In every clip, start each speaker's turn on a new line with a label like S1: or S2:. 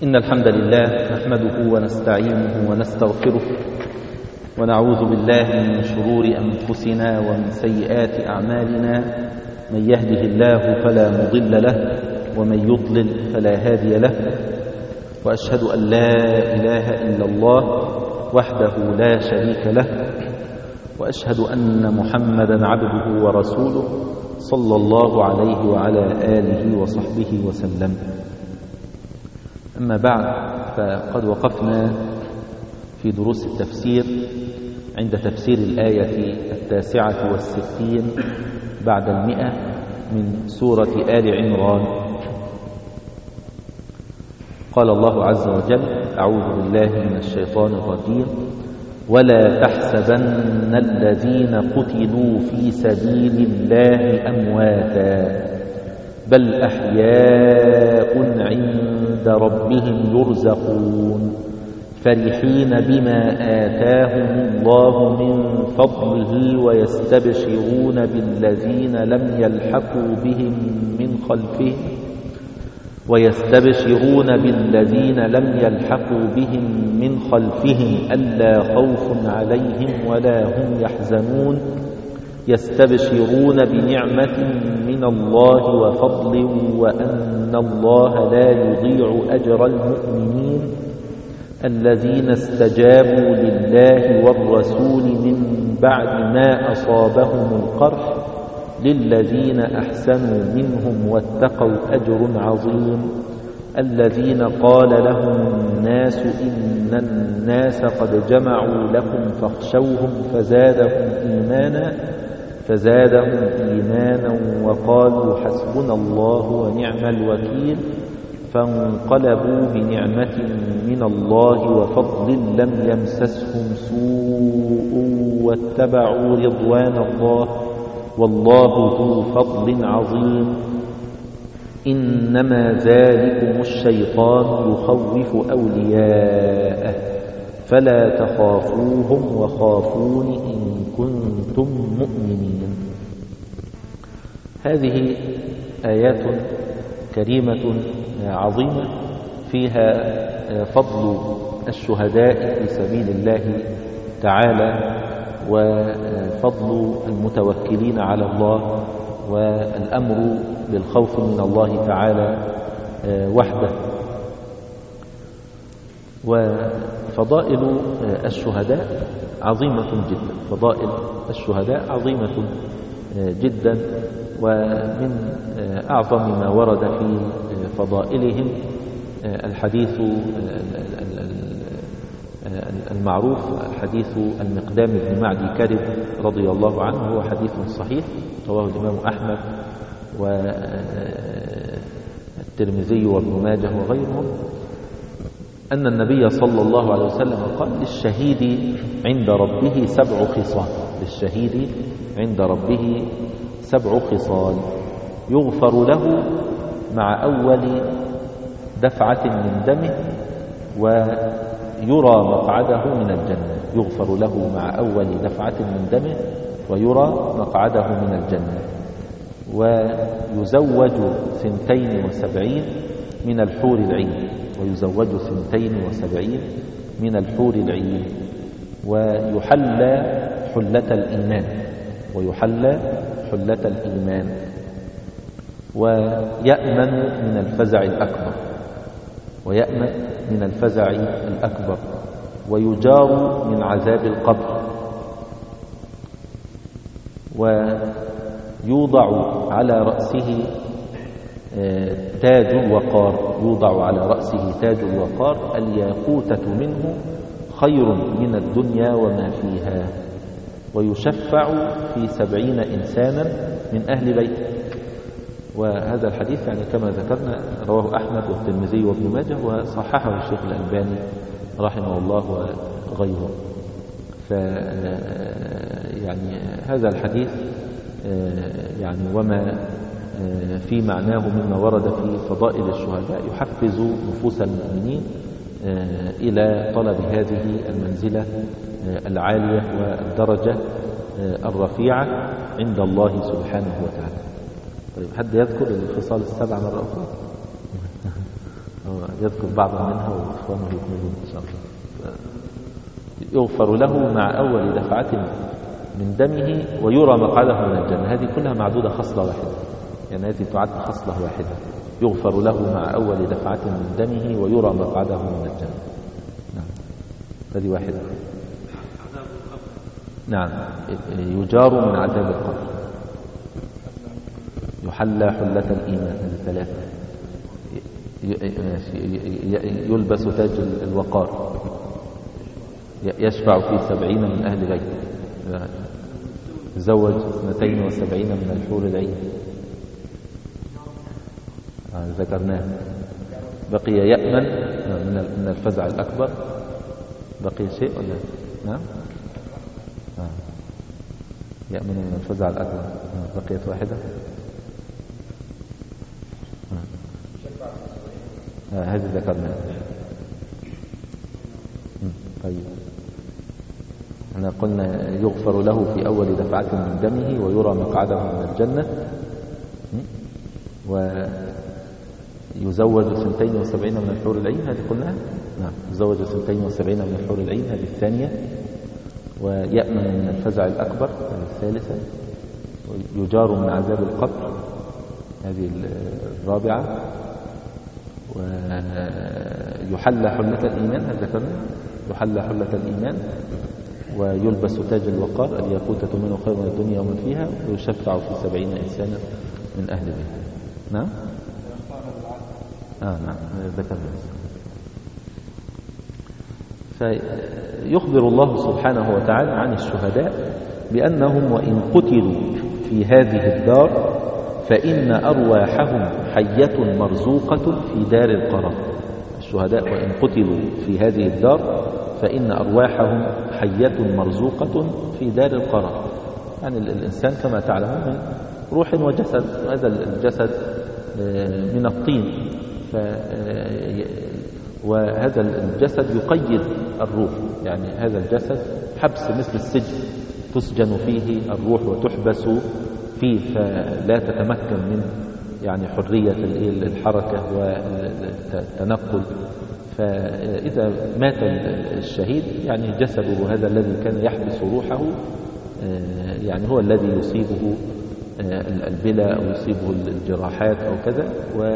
S1: إن الحمد لله نحمده ونستعينه ونستغفره ونعوذ بالله من شرور أنفسنا ومن سيئات أعمالنا. من يهده الله فلا مضل له ومن يضلل فلا هادي له، وأشهد أن لا إله إلا الله وحده لا شريك له، وأشهد أن محمدا عبده ورسوله صلى الله عليه وعلى آله وصحبه وسلم. أما بعد، فقد وقفنا في دروس التفسير عند تفسير الآية 69 بعد 100 من سورة آل عمران. قال الله عز وجل: أعوذ بالله من الشيطان الرجيم: ولا تحسبن الذين قتلوا في سبيل الله أمواتا بل أحياء عند ربهم يرزقون فرحين بما آتاهم الله من فضله ويستبشرون بالذين لم يلحقوا بهم من خلفهم ألا خوف عليهم ولا هم يحزنون يستبشرون بنعمة من الله وفضل وأن الله لا يضيع أجر المؤمنين الذين استجابوا لله والرسول من بعد ما أصابهم القرح للذين أحسنوا منهم واتقوا أجر عظيم. الذين قال لهم الناس إن الناس قد جمعوا لكم فاخشوهم فزادهم إيمانا وقالوا حسبنا الله ونعم الوكيل فانقلبوا بنعمة من الله وفضل لم يمسسهم سوء واتبعوا رضوان الله والله ذو فضل عظيم. إنما ذلكم الشيطان يخوف أولياءه فلا تخافوهم وخافون إن كنتم مؤمنين. هذه آيات كريمة عظيمة فيها فضل الشهداء في سبيل الله تعالى وفضل المتوكلين على الله والأمر بالخوف من الله تعالى وحده. وفضائل الشهداء عظيمة جدا، فضائل الشهداء عظيمة جدا، ومن أعظم ما ورد في فضائلهم الحديث المعروف حديث المقدام بن معدي كرب رضي الله عنه، هو حديث صحيح رواه الإمام أحمد والترمذي وابن ماجه وغيرهم، أن النبي صلى الله عليه وسلم قال: للشهيد عند ربه 7 خصال، للشهيد عند ربه 7 خصال يغفر له مع أول دفعة من دمه ويرى مقعده من الجنة، يغفر له مع أول دفعة من دمه ويرى مقعده من الجنة، ويزوج 72 من الحور العين، ويزوج 72 من الحور العين، ويحلى حلة الإيمان، ويأمن من الفزع الأكبر، ويجار من عذاب القبر، ويوضع على رأسه تاج الوقار، الياقوتة منه خير من الدنيا وما فيها، ويشفع في 70 إنسانا من أهل بيته. وهذا الحديث يعني كما ذكرنا رواه أحمد والترمذي وابن ماجه وصححه الشيخ الألباني رحمه الله وغيره. يعني هذا الحديث يعني وما في معناه مما ورد في فضائل الشهداء يحفز نفوس المؤمنين إلى طلب هذه المنزلة العالية والدرجة الرفيعة عند الله سبحانه وتعالى. طيب، حد يذكر الخصال 7 مرة أخرى؟ يذكر بعضا منها وإخوانه يكملون إن شاء الله. يغفر له مع أول دفعة من دمه ويرى مقعده من الجنة. هذه كلها معدودة خصلة واحدة، يعني هذه تعد خصلة واحدة. يغفر له مع أول دفعة من دمه ويرى مقعده من الجنة. نعم، هذه واحدة. نعم، يجار من عذاب القبر، يحلى حلة الإيمان، هذه ثلاثة. يلبس تاج الوقار، يشفع في 70 من أهل بيته، يزوج 72 من الحور العين، ذكرناه. بقي يأمن من الفزع الأكبر. بقي شيء ولا؟ نعم، يأمن من الفزع الأكبر. بقيت واحدة. هذه ذكرناها. طيب، احنا قلنا يغفر له في أول دفعة من دمه ويرى مقعده من الجنة، ويزوج 72 من الحور العين، هذه قلناها. نعم، يزوج 72 من الحور العين، هذه الثانية. ويأمن من الفزع الأكبر، هذه الثالثة. ويجار من عذاب القبر، هذه الرابعة. ويحلى حلة الإيمان، هذا ذكرنا، يحلى حلة الإيمان. ويلبس تاج الوقار، الياقوتة منه خير من الدنيا ومن فيها. ويشفع في 70 إنسانا من أهل بيته. نعم، نعم، ذكرنا. فيخبر الله سبحانه وتعالى عن الشهداء بأنهم وإن قتلوا في هذه الدار فإن أرواحهم حية مرزوقة في دار القرار. الشهداء وإن قتلوا في هذه الدار فإن أرواحهم حية مرزوقة في دار القرار. يعني الإنسان كما تعلمون من روح وجسد، وهذا الجسد من الطين، وهذا الجسد يقيد الروح. يعني هذا الجسد حبس مثل السجن، تسجن فيه الروح وتحبس فيه، فلا تتمكن من يعني حرية الحركة والتنقل. فإذا مات الشهيد يعني جسده هذا الذي كان يحبس روحه يعني هو الذي يصيبه البلى أو يصيبه الجراحات أو كذا. و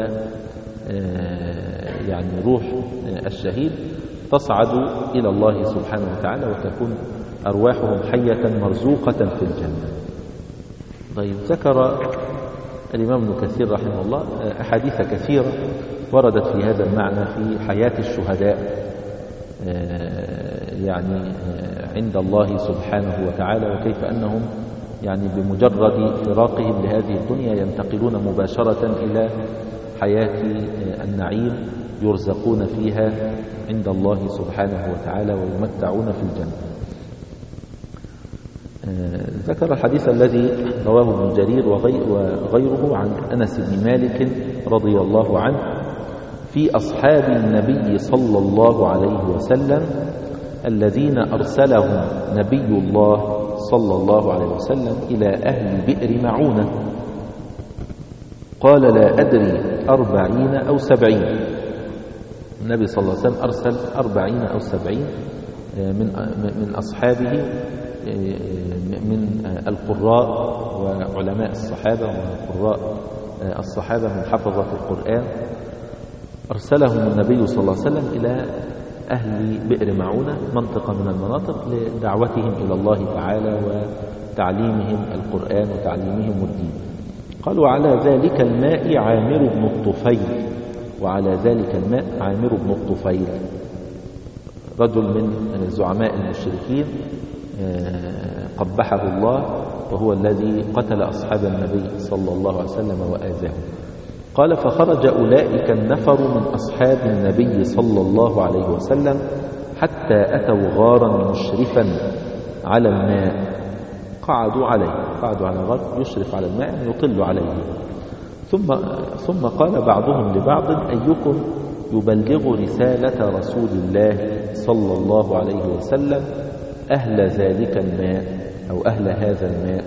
S1: يعني روح الشهيد تصعد إلى الله سبحانه وتعالى وتكون أرواحهم حية مرزوقة في الجنة. طيب، ذكر الإمام ابن كثير رحمه الله أحاديث كثيرة وردت في هذا المعنى في حياة الشهداء يعني عند الله سبحانه وتعالى، وكيف أنهم يعني بمجرد فراقهم لهذه الدنيا ينتقلون مباشرة إلى حياة النعيم يرزقون فيها عند الله سبحانه وتعالى ويمتعون في الجنة. ذكر الحديث الذي رواه ابن جرير وغيره عن أنس بن مالك رضي الله عنه في أصحاب النبي صلى الله عليه وسلم الذين أرسلهم نبي الله صلى الله عليه وسلم إلى أهل بئر معونة. قال: لا أدري 40 أو 70. النبي صلى الله عليه وسلم أرسل 40 أو 70 من أصحابه من القراء وعلماء الصحابة وقراء الصحابة من حفظة القرآن. أرسلهم النبي صلى الله عليه وسلم إلى أهل بئر معونة، منطقة من المناطق، لدعوتهم إلى الله تعالى وتعليمهم القرآن وتعليمهم الدين. قالوا: على ذلك الماء عامر بن الطفيل. وعلى ذلك الماء عامر بن الطفيل رجل من زعماء المشركين قبحه الله، وهو الذي قتل أصحاب النبي صلى الله عليه وسلم وآذاهم. قال: فخرج أولئك النفر من أصحاب النبي صلى الله عليه وسلم حتى أتوا غارا مشرفا على الماء، قعدوا على غار يشرف على الماء يطل عليه. ثم قال بعضهم لبعض: أيكم يبلغ رسالة رسول الله صلى الله عليه وسلم أهل ذلك الماء أو أهل هذا الماء؟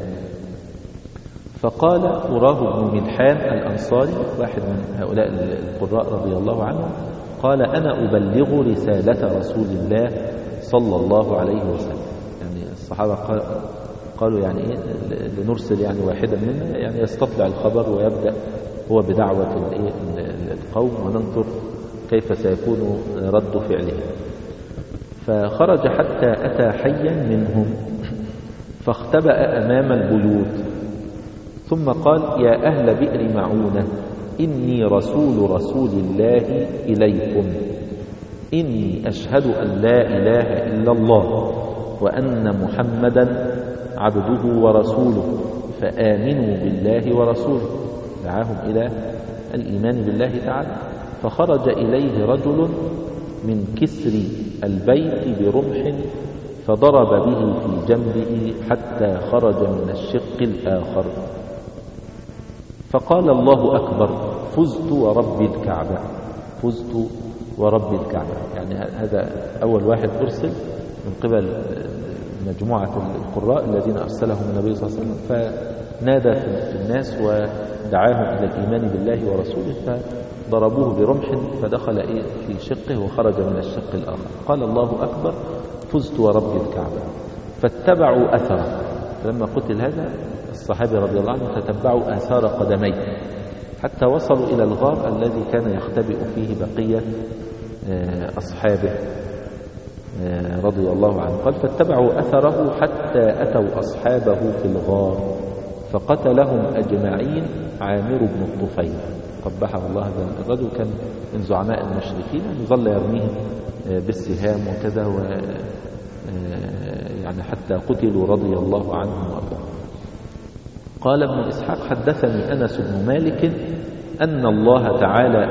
S1: فقال: أراه بن ملحان الأنصاري، واحد من هؤلاء القراء رضي الله عنهم، فقال أنا أبلغ رسالة رسول الله صلى الله عليه وسلم. يعني الصحابة قالوا يعني إيه لنرسل يعني واحدا منا يعني يستطلع الخبر ويبدأ هو بدعوة القوم وننظر كيف سيكون رد فعله. فخرج حتى أتى حيا منهم فاختبأ أمام البيوت، ثم قال يا أهل بئر معونة إني رسول الله إليكم، إني أشهد أن لا إله إلا الله وأن محمدا عبده ورسوله فآمنوا بالله ورسوله. دعاهم إلى الإيمان بالله تعالى. فخرج إليه رجل من كسر البيت برمح فضرب به في جنبه حتى خرج من الشق الآخر، فقال الله أكبر فزت ورب الكعبة، فزت ورب الكعبة. يعني هذا أول واحد أرسل من قبل مجموعة القراء الذين أرسلهم النبي صلى الله عليه وسلم، فنادى في الناس ودعاهم إلى الإيمان بالله ورسوله، فضربوه برمح فدخل في شقه وخرج من الشق الآخر. قال الله أكبر فزت ورب الكعبة، فاتبعوا أثره. فلما قتل هذا الصحابي رضي الله عنه تتبعوا آثار قدميه حتى وصلوا إلى الغار الذي كان يختبئ فيه بقية أصحابه رضي الله عنه. قال فاتبعوا أثره حتى أتوا أصحابه في الغار فقتلهم أجمعين عامر بن الطفيل قبحه الله. هذا الرجل كان من زعماء المشركين، ظل يرميهم بالسهام وكذا يعني حتى قتلوا رضي الله عنهم وأرضاهم. قال ابن إسحاق حدثني أنس بن مالك أن الله تعالى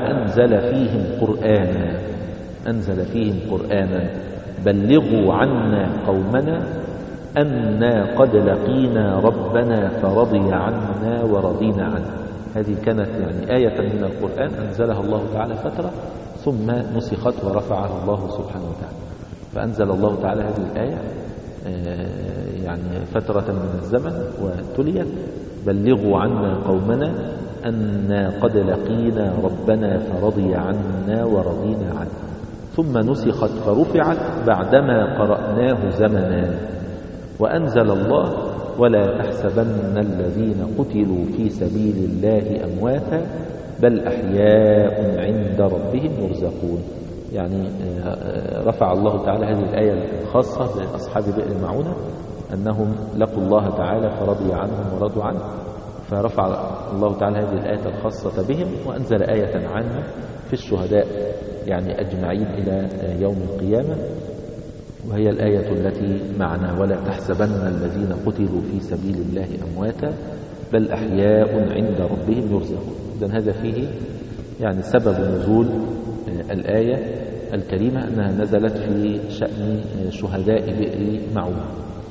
S1: أنزل فيهم قرآنا بلغوا عنا قومنا أنا قد لقينا ربنا فرضي عنا ورضينا عنه. هذه كانت يعني آية من القرآن أنزلها الله تعالى فترة ثم نسخت ورفعها الله سبحانه وتعالى. فأنزل الله تعالى هذه الآية يعني فترة من الزمن وتليت بلغوا عنا قومنا أنا قد لقينا ربنا فرضي عنا ورضينا عنه، ثم نسخت فرفعت بعدما قرأناه زمنا. وأنزل الله ولا تحسبن الذين قتلوا في سبيل الله أمواتا بل أحياء عند ربهم يرزقون. يعني رفع الله تعالى هذه الآية الخاصة بأصحاب بئر معونة أنهم لقوا الله تعالى فرضي عنهم ورضوا عنه، فرفع الله تعالى هذه الآية الخاصة بهم وأنزل آية عامة في الشهداء يعني أجمعين إلى يوم القيامة، وهي الآية التي معنا ولا تحسبن الذين قتلوا في سبيل الله أمواتا بل أحياء عند ربهم يرزقون. إذن هذا فيه يعني سبب نزول الآية الكريمة أنها نزلت في شأن شهداء بئر معونة.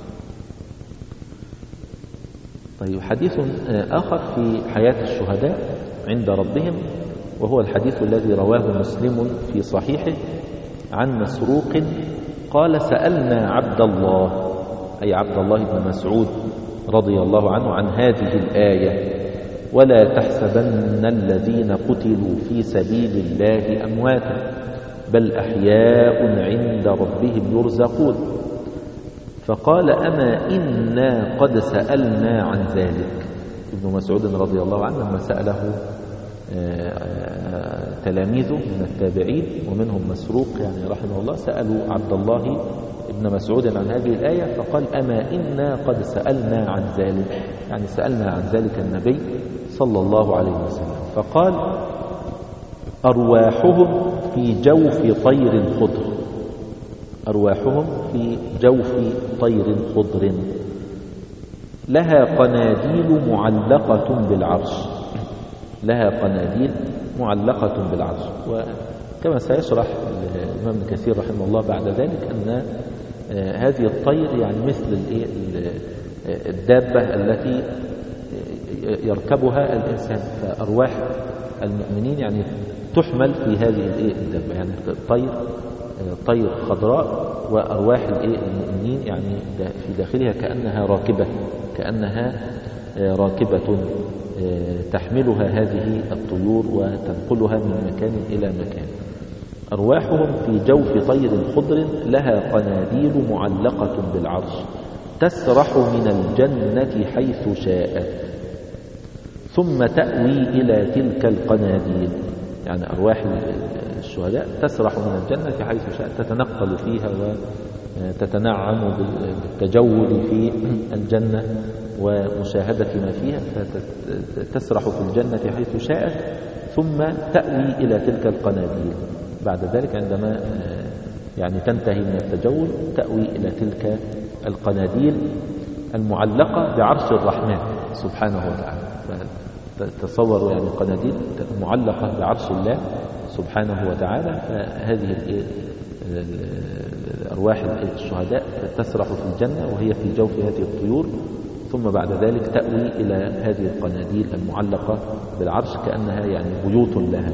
S1: طيب حديث آخر في حياة الشهداء عند ربهم، وهو الحديث الذي رواه مسلم في صحيحه عن مسروق قال سألنا عبد الله أي عبد الله بن مسعود رضي الله عنه عن هذه الآية ولا تحسبن الذين قتلوا في سبيل الله أمواتا بل أحياء عند ربهم يرزقون. فقال أما إنا قد سألنا عن ذلك. ابن مسعود رضي الله عنه لما سأله تلاميذه من التابعين ومنهم مسروق يعني رحمه الله سألوا عبد الله ابن مسعود عن هذه الآية فقال أما إنا قد سألنا عن ذلك، يعني سألنا عن ذلك النبي صلى الله عليه وسلم. فقال أرواحهم في جوف طير خضر، أرواحهم في جوف طير خضر لها قناديل معلقة بالعرش، لها قناديل معلقة بالعرش. وكما سيشرح الإمام ابن كثير رحمه الله بعد ذلك أن هذه الطير يعني مثل الدابة التي يركبها الإنسان، فأرواح المؤمنين يعني تحمل في هذه الدابة، يعني طير خضراء وأرواح المؤمنين يعني في داخلها كأنها راكبة تحملها هذه الطيور وتنقلها من مكان إلى مكان. أرواحهم في جوف طير خضر لها قناديل معلقة بالعرش تسرح من الجنة حيث شاءت ثم تأوي إلى تلك القناديل. يعني أرواح الشهداء تسرح من الجنة حيث شاءت، تتنقل فيها وتتنعم بالتجول في الجنة ومشاهدة ما فيها، فتسرح في الجنة حيث شاءت ثم تأوي إلى تلك القناديل. بعد ذلك عندما يعني تنتهي من التجول تأوي إلى تلك القناديل المعلقة بعرش الرحمن سبحانه وتعالى. تصوروا يعني قناديل معلقة بعرش الله سبحانه وتعالى. فهذه أرواح الشهداء تسرح في الجنة وهي في جوف هذه الطيور، ثم بعد ذلك تأوي إلى هذه القناديل المعلقة بالعرش كأنها يعني بيوت لها.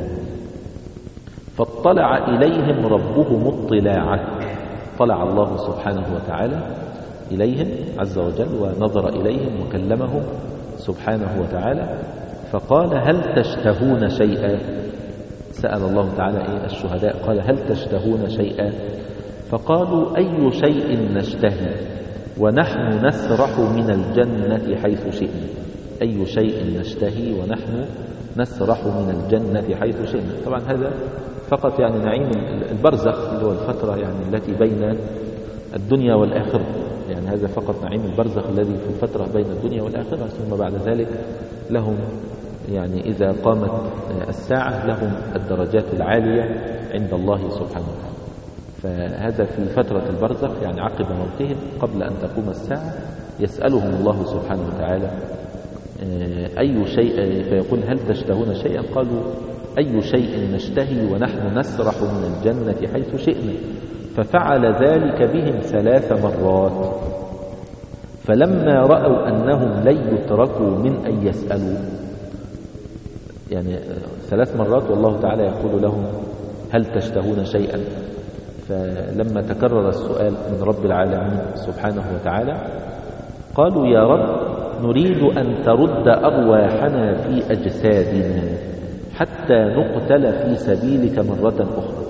S1: فاطلع إليهم ربهم اطلاعا، طلع الله سبحانه وتعالى إليهم عز وجل ونظر إليهم وكلمهم سبحانه وتعالى، فقال هل تشتهون شيئا؟ سأل الله تعالى الشهداء قال هل تشتهون شيئا؟ فقالوا أي شيء نشتهي ونحن نسرح من الجنة حيث شئنا. أي شيء نشتهي ونحن نسرح من الجنة حيث شئنا. طبعا هذا فقط يعني نعيم البرزخ اللي هو الفترة يعني التي بين الدنيا والآخرة، يعني هذا فقط نعيم البرزخ الذي في الفترة بين الدنيا والآخرة. ثم بعد ذلك لهم يعني إذا قامت الساعة لهم الدرجات العالية عند الله سبحانه وتعالى. فهذا في فترة البرزخ يعني عقب موتهم قبل أن تقوم الساعة يسألهم الله سبحانه وتعالى أي شيء، فيقول هل تشتهون شيئا؟ قالوا أي شيء نشتهي ونحن نسرح من الجنة حيث شئنا. ففعل ذلك بهم 3 مرات. فلما رأوا أنهم لن يتركوا من أن يسألوا، يعني 3 مرات والله تعالى يقول لهم هل تشتهون شيئا، فلما تكرر السؤال من رب العالمين سبحانه وتعالى قالوا يا رب نريد أن ترد أرواحنا في أجسادنا حتى نقتل في سبيلك مرة أخرى.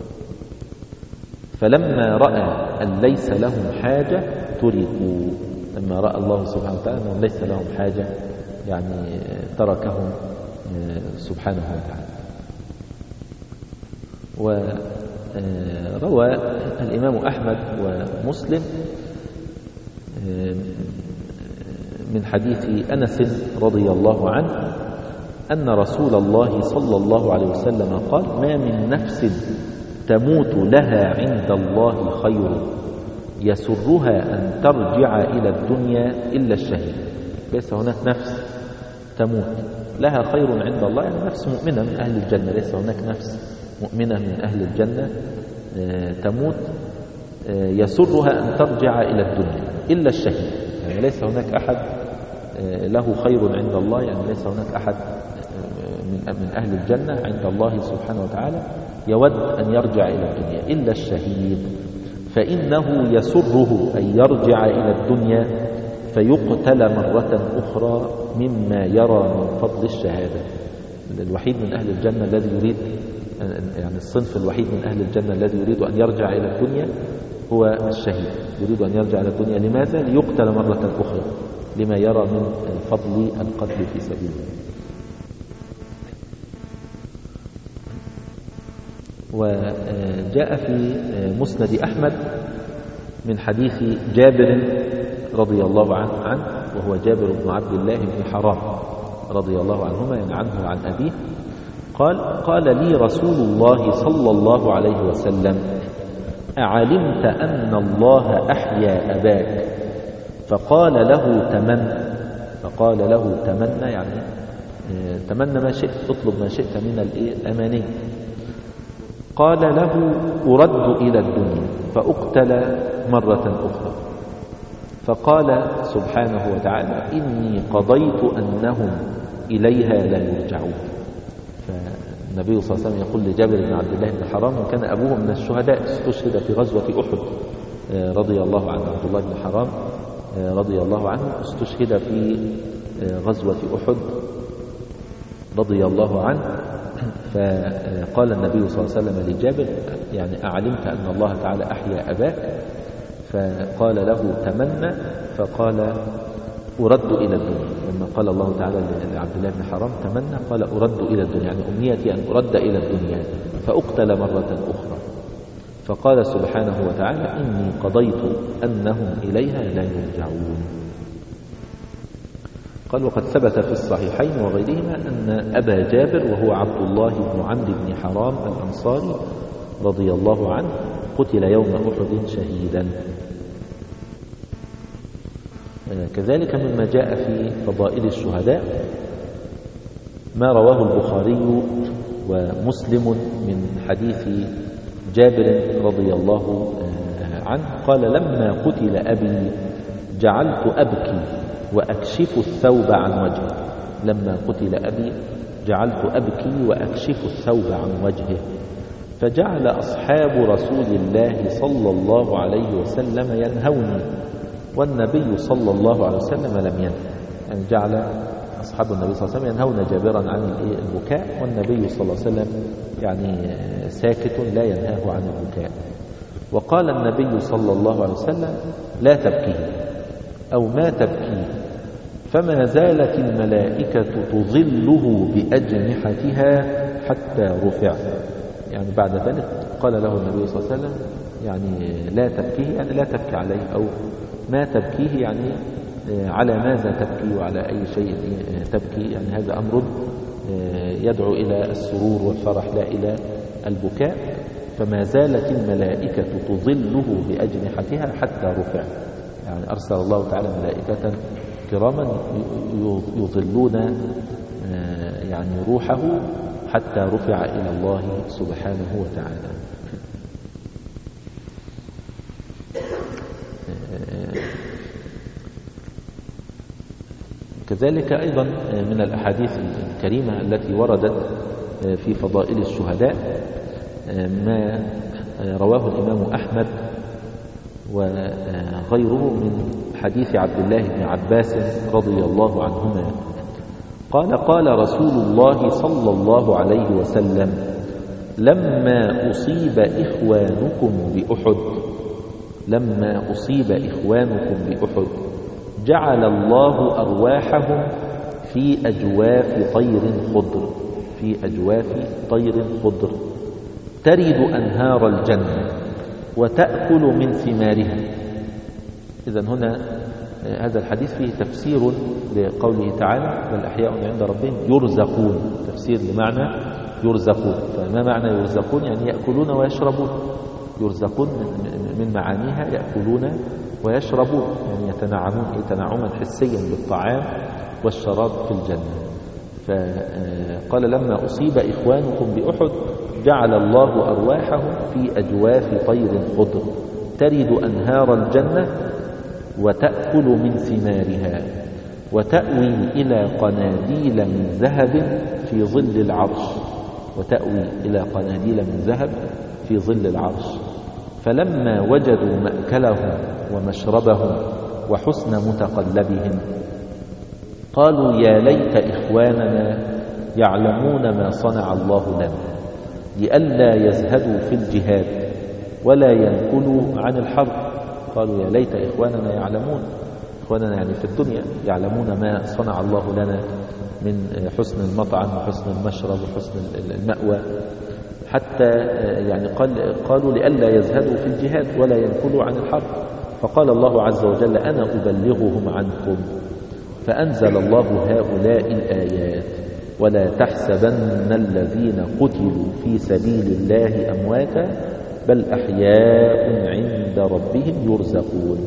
S1: فلما رأى أن ليس لهم حاجة تركوا، لما رأى الله سبحانه وتعالى أنهم ليس لهم حاجة يعني تركهم سبحانه وتعالى. وروى الإمام أحمد ومسلم من حديث أنس رضي الله عنه أن رسول الله صلى الله عليه وسلم قال ما من نفس تموت لها عند الله خير يسرها أن ترجع إلى الدنيا إلا الشهيد. ليس هناك نفس تموت لها خير عند الله، يعني نفس مؤمنة من أهل الجنة، ليس هناك نفس مؤمنة من أهل الجنة تموت يسرها أن ترجع إلى الدنيا إلا الشهيد. يعني ليس هناك أحد له خير عند الله، يعني ليس هناك أحد من أهل الجنة عند الله سبحانه وتعالى يود أن يرجع إلى الدنيا إلا الشهيد، فإنه يسره أن يرجع إلى الدنيا فيقتل مرة أخرى مما يرى من فضل الشهادة. الوحيد من أهل الجنة الذي يريد، يعني الصنف الوحيد من أهل الجنة الذي يريد أن يرجع إلى الدنيا هو الشهيد، يريد أن يرجع إلى الدنيا. لماذا؟ ليقتل مرة أخرى لما يرى من فضل القتل في سبيل الله. وجاء في مسند أحمد من حديث جابر رضي الله عنه وهو جابر بن عبد الله بن حرام رضي الله عنهما، يعني عنه وعن أبيه، قال لي رسول الله صلى الله عليه وسلم أعلمت أن الله أحيا أباك؟ فقال له تمنى يعني تمنى ما شئت، اطلب ما شئت من الأماني. قال له أرد إلى الدنيا فأقتل مرة أخرى. فقال سبحانه وتعالى إني قضيت أنهم إليها لا يرجعون. فالنبي صلى الله عليه وسلم يقول لجابر بن عبد الله بن حرام، وكان أبوه من الشهداء، استشهد في غزوة أحد رضي الله عنه. عبد الله بن حرام رضي الله عنه استشهد في غزوة أحد رضي الله عنه، فقال النبي صلى الله عليه وسلم لجابر يعني أعلمت أن الله تعالى أحيا أباك؟ فقال له تمنى، فقال أرد إلى الدنيا. لما قال الله تعالى لعبد الله بن حرام تمنى، قال أرد إلى الدنيا، يعني أمنيتي أن أرد إلى الدنيا فأقتل مرة أخرى. فقال سبحانه وتعالى إني قضيت أنهم إليها لا يرجعون. قال وقد ثبت في الصحيحين وغيرهما أن أبا جابر وهو عبد الله بن عمرو بن حرام الأنصاري رضي الله عنه قتل يوم أحد شهيدا. كذلك مما جاء في فضائل الشهداء ما رواه البخاري ومسلم من حديث جابر رضي الله عنه قال لما قتل أبي جعلت أبكي وأكشف الثوب عن وجهه. لما قتل أبي جعلت أبكي وأكشف الثوب عن وجهه، فجعل أصحاب رسول الله صلى الله عليه وسلم ينهوني والنبي صلى الله عليه وسلم لم ينه. يعني جعل أصحاب النبي صلى الله عليه وسلم ينهون جابرا عن البكاء، والنبي صلى الله عليه وسلم يعني ساكت لا ينهاه عن البكاء. وقال النبي صلى الله عليه وسلم لا تبكيه أو ما تبكيه، فما زالت الملائكة تظله بأجنحتها حتى رفع. يعني بعد ذلك قال له النبي صلى الله عليه وسلم يعني لا تبكيه، يعني لا تبكي عليه، أو ما تبكيه يعني على ماذا تبكي وعلى أي شيء تبكي. يعني هذا أمر يدعو إلى السرور والفرح لا إلى البكاء. فما زالت الملائكة تظله بأجنحتها حتى رفع. يعني أرسل الله تعالى ملائكة كراما يظلون يعني روحه حتى رفع إلى الله سبحانه وتعالى. كذلك أيضا من الأحاديث الكريمة التي وردت في فضائل الشهداء ما رواه الإمام أحمد وغيره من حديث عبد الله بن عباس رضي الله عنهما قال رسول الله صلى الله عليه وسلم لما أصيب إخوانكم بأحد جعل الله أرواحهم في أجواف طير خضر ترد أنهار الجنة وتأكل من ثمارها. إذن هنا هذا الحديث فيه تفسير لقوله تعالى بل أحياء عند ربهم يرزقون، تفسير لمعنى يرزقون. فما معنى يرزقون؟ يعني يأكلون ويشربون. يرزقون من معانيها يأكلون ويشربون، يعني يتنعمون تنعما حسيا بالطعام والشراب في الجنة. فقال لما أصيب إخوانكم بأحد جعل الله أرواحهم في أجواف طير خضر ترد أنهار الجنة وتأكل من ثمارها وتأوي إلى قناديل من ذهب في ظل العرش. فلما وجدوا مأكلهم ومشربهم وحسن متقلبهم قالوا يا ليت إخواننا يعلمون ما صنع الله لنا لئلا يزهدوا في الجهاد ولا ينكلوا عن الحرب. قالوا يا ليت إخواننا يعلمون، إخواننا يعني في الدنيا، يعلمون ما صنع الله لنا من حسن المطعم وحسن المشرب وحسن المأوى، حتى يعني قالوا لئلا يزهدوا في الجهاد ولا ينكلوا عن الحرب. فقال الله عز وجل أنا أبلغهم عنكم، فأنزل الله هؤلاء الآيات ولا تحسبن الذين قتلوا في سبيل الله أمواتا بل أحياء عند ربهم يرزقون.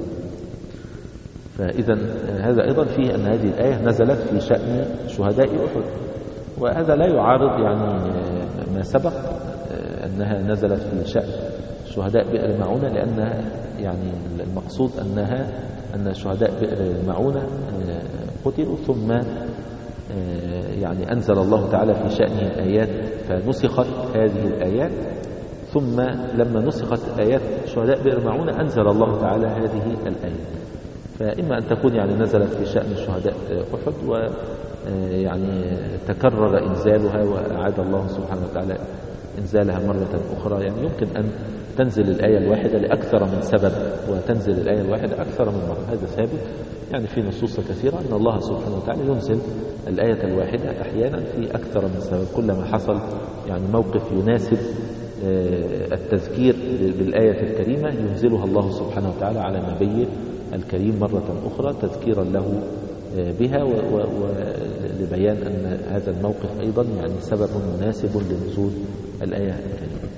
S1: فإذا هذا أيضا فيه أن هذه الآية نزلت في شأن شهداء أحد، وهذا لا يعارض يعني ما سبق أنها نزلت في شأن شهداء بئر معونة، لأنها يعني المقصود أن شهداء بئر معونة قتلوا ثم يعني أنزل الله تعالى في شأنه آيات فنسخت هذه الآيات، ثم لما نسخت آيات شهداء بئر معونة أنزل الله تعالى هذه الآيات. فإما أن تكون يعني نزلت في شأن شهداء أحد، يعني تكرر إنزالها وأعاد الله سبحانه وتعالى إنزالها مرة أخرى، يعني يمكن أن تنزل الآية الواحدة لأكثر من سبب، وتنزل الآية الواحدة أكثر من مرة. هذا ثابت يعني في نصوص كثيرة أن الله سبحانه وتعالى ينزل الآية الواحدة أحيانا في أكثر من سبب، كلما حصل يعني موقف يناسب التذكير بالآية الكريمة ينزلها الله سبحانه وتعالى على نبيه الكريم مرة أخرى تذكيرا له بها، ولبيان أن هذا الموقف أيضا يعني سبب مناسب لنزول الآية الكريمة.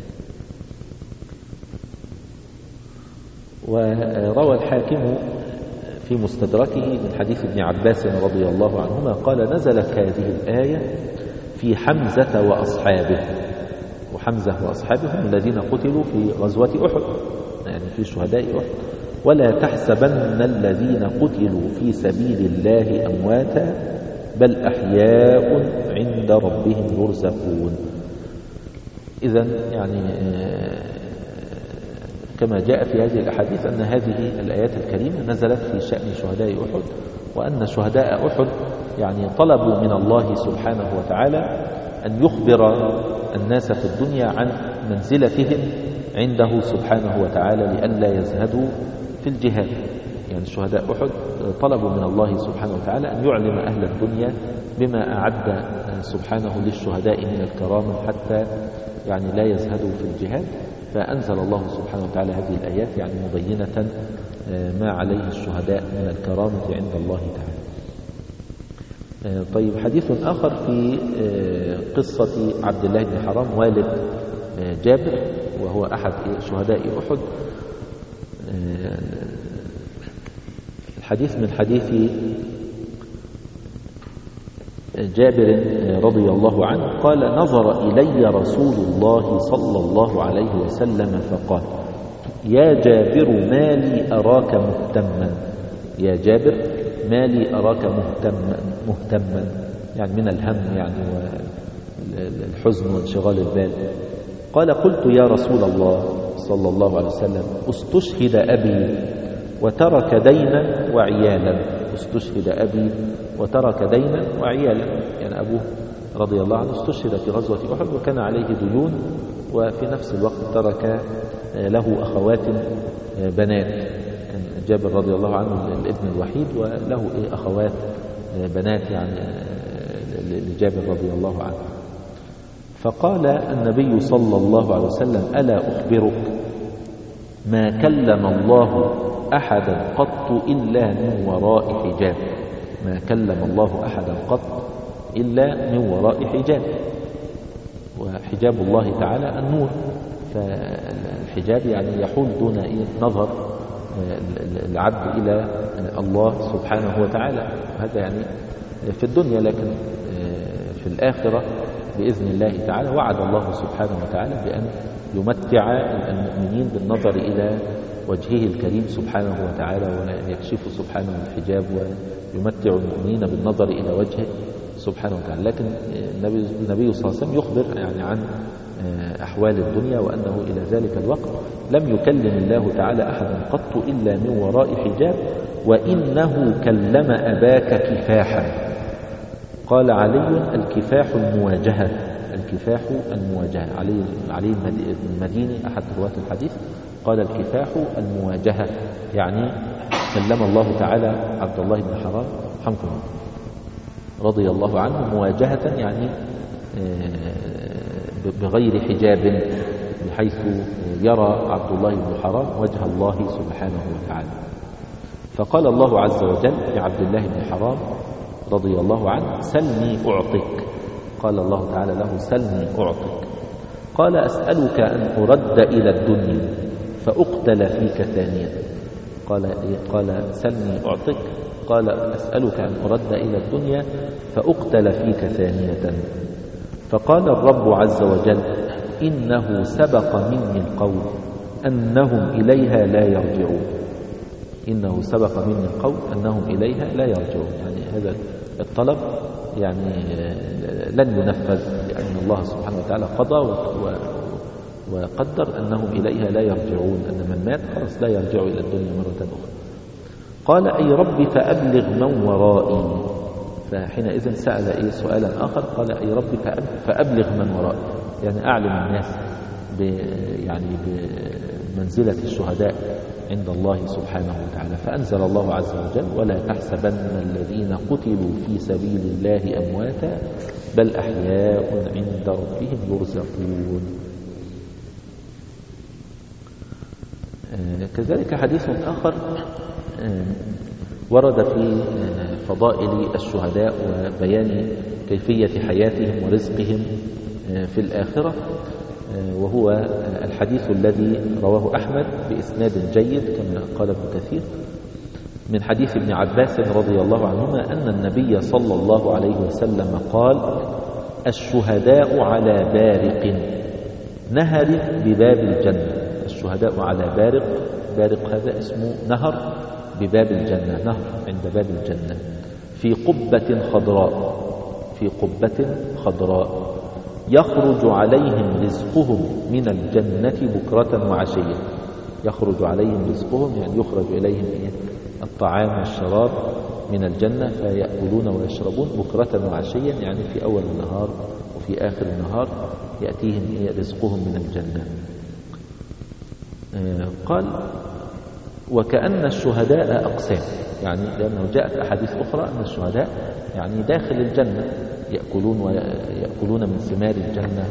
S1: وروى الحاكم في مستدركه من حديث ابن عباس رضي الله عنهما قال: نزلت هذه الآية في حمزة وأصحابه، وحمزة وأصحابه هم الذين قتلوا في غزوة أحد، يعني في شهداء أحد. ولا تحسبن الذين قتلوا في سبيل الله أمواتا بل أحياء عند ربهم يرزقون. إذن يعني كما جاء في هذه الأحاديث أن هذه الآيات الكريمة نزلت في شأن شهداء أحد، وأن شهداء أحد يعني طلبوا من الله سبحانه وتعالى أن يخبر الناس في الدنيا عن منزلتهم عنده سبحانه وتعالى لئلا يزهدوا في الجهاد. يعني شهداء أحد طلبوا من الله سبحانه وتعالى أن يعلم أهل الدنيا بما أعد سبحانه للشهداء من الكرامة حتى يعني لا يزهدوا في الجهاد، فأنزل الله سبحانه وتعالى هذه الآيات يعني مبينة ما عليه الشهداء من الكرامة عند الله تعالى. طيب، حديث آخر في قصة عبد الله بن حرام والد جابر، وهو أحد شهداء أحد. الحديث من حديث جابر رضي الله عنه قال: نظر إلي رسول الله صلى الله عليه وسلم فقال: يا جابر ما لي أراك مهتما، يا جابر ما لي أراك مهتما، يعني من الهم يعني والحزن وانشغال البال. قال: قلت يا رسول الله صلى الله عليه وسلم استشهد أبي وترك دينا وعيالا، استشهد أبي وترك دينا وعيالا، يعني أبوه رضي الله عنه استشهد في غزوة أحد وكان عليه ديون، وفي نفس الوقت ترك له أخوات بنات، كان جابر رضي الله عنه الابن الوحيد وله أخوات بنات يعني لجابر رضي الله عنه. فقال النبي صلى الله عليه وسلم: ألا أخبرك ما كلم الله أحدا قط إلا من وراء حجاب، ما كلم الله أحدا قط إلا من وراء حجاب، وحجاب الله تعالى النور، فالحجاب يعني يحول دون نظر العبد إلى الله سبحانه وتعالى، هذا يعني في الدنيا، لكن في الآخرة بإذن الله تعالى وعد الله سبحانه وتعالى بأن يمتع المؤمنين بالنظر إلى وجهه الكريم سبحانه وتعالى، ويكشف سبحانه الحجاب ويمتع المؤمنين بالنظر إلى وجهه سبحانه وتعالى. لكن النبي صلى الله عليه وسلم يخبر يعني عن أحوال الدنيا، وأنه إلى ذلك الوقت لم يكلم الله تعالى أحدا قط إلا من وراء حجاب، وإنه كلم أباك كفاحا. قال علي: الكفاح المواجهة، الكفاح المواجهة. علي المديني أحد رواة الحديث قال: الكفاح المواجهة، يعني كلم الله تعالى عبد الله بن حرام حمكم رضي الله عنه مواجهة، يعني بغير حجاب، بحيث يرى عبد الله بن حرام وجه الله سبحانه وتعالى. فقال الله عز وجل لعبد الله بن حرام رضي الله عنه: سلني أعطك. قال الله تعالى له: سلني أعطك. قال: أسألك أن أرد إلى الدنيا فأقتل فيك ثانية. قال: سلني أعطك. قال: أسألك أن أرد إلى الدنيا فأقتل فيك ثانية. فقال الرب عز وجل: إنه سبق مني القول أنهم إليها لا يرجعون، إنه سبق مني القول أنهم إليها لا يرجعون، يعني هذا الطلب يعني لن ينفذ، لأن الله سبحانه وتعالى قضى وقدر أنهم إليها لا يرجعون، أن من مات خلاص لا يرجع إلى الدنيا مرة أخرى. قال: أي رب فأبلغ من ورائي، فحينئذ سأل سؤالا آخر، قال أي رب فأبلغ من ورائي، يعني أعلم الناس بمنزلة الشهداء عند الله سبحانه وتعالى. فأنزل الله عز وجل: ولا تحسبن الذين قتلوا في سبيل الله أمواتا بل أحياء عند ربهم يرزقون. كذلك حديث آخر ورد في فضائل الشهداء وبيان كيفية حياتهم ورزقهم في الآخرة، وهو الحديث الذي رواه أحمد بإسناد جيد كما قال ابن كثير من حديث ابن عباس رضي الله عنهما أن النبي صلى الله عليه وسلم قال: الشهداء على بارق نهر بباب الجنة. الشهداء على بارق هذا اسمه نهر بباب الجنة، نهر عند باب الجنة، في قبة خضراء يخرج عليهم رزقهم من الجنة بكرة وعشية. يخرج عليهم رزقهم يعني يخرج إليهم الطعام والشراب من الجنة فيأكلون ويشربون بكرة وعشية، يعني في أول النهار وفي آخر النهار يأتيهم رزقهم من الجنة. قال: وكأن الشهداء أقسام، يعني لأنه جاءت أحاديث أخرى أن الشهداء يعني داخل الجنة يأكلون من ثمار الجنة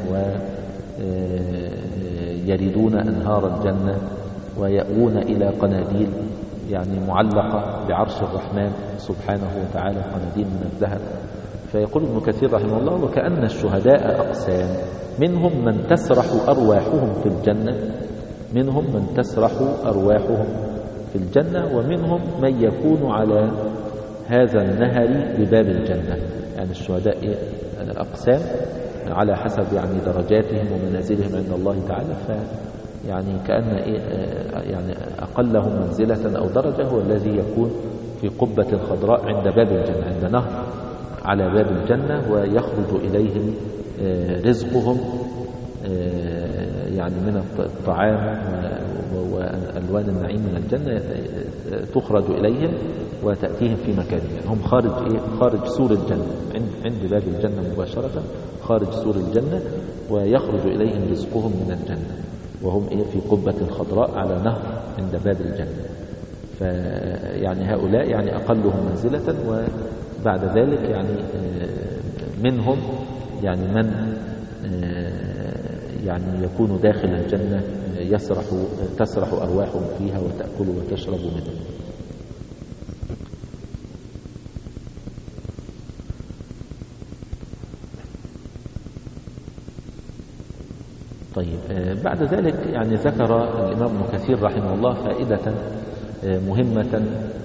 S1: ويردون أنهار الجنة ويأوون إلى قناديل يعني معلقة بعرش الرحمن سبحانه وتعالى، قناديل من الذهب. فيقول ابن كثير رحمه الله: وكأن الشهداء أقسام، منهم من تسرح أرواحهم في الجنة، منهم من تسرح أرواحهم في الجنة، ومنهم من يكون على هذا النهر بباب الجنة. يعني الشهداء أقسام على حسب يعني درجاتهم ومنازلهم عند الله تعالى، فيعني كأن يعني أقلهم منزلة أو درجة هو الذي يكون في قبة خضراء عند باب الجنة، عند نهر على باب الجنة، ويخرج إليهم رزقهم يعني من الطعام وألوان النعيم من الجنة تخرج إليهم وتأتيهم في مكانهم. يعني هم خارج سور الجنة، عند باب الجنة مباشرة، خارج سور الجنة، ويخرج إليهم رزقهم من الجنة، وهم في قبة خضراء على نهر عند باب الجنة. فيعني هؤلاء يعني أقلهم منزلة، وبعد ذلك يعني منهم يعني من يعني يكون داخل الجنة تسرح أرواحهم فيها وتأكل وتشرب منه. طيب، بعد ذلك يعني ذكر الإمام ابن كثير رحمه الله فائدة مهمة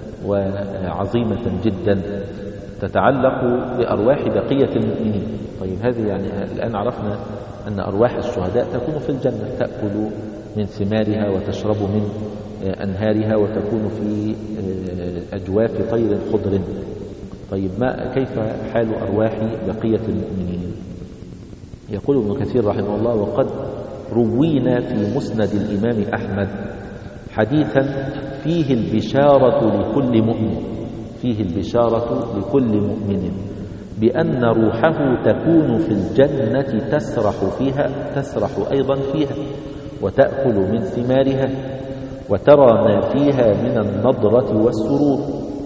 S1: وعظيمة جدا تتعلق بأرواح بقية المؤمنين. طيب، هذه يعني الآن عرفنا أن أرواح الشهداء تكون في الجنة، تأكل من ثمارها وتشرب من أنهارها وتكون في أجواف طير خضر. طيب، كيف حال أرواح بقية المؤمنين؟ يقول ابن كثير رحمه الله: وقد روينا في مسند الإمام أحمد حديثا فيه البشارة لكل مؤمن، فيه البشارة لكل مؤمن بأن روحه تكون في الجنة تسرح أيضا فيها وتأكل من ثمارها وترى ما فيها من النضرة والسرور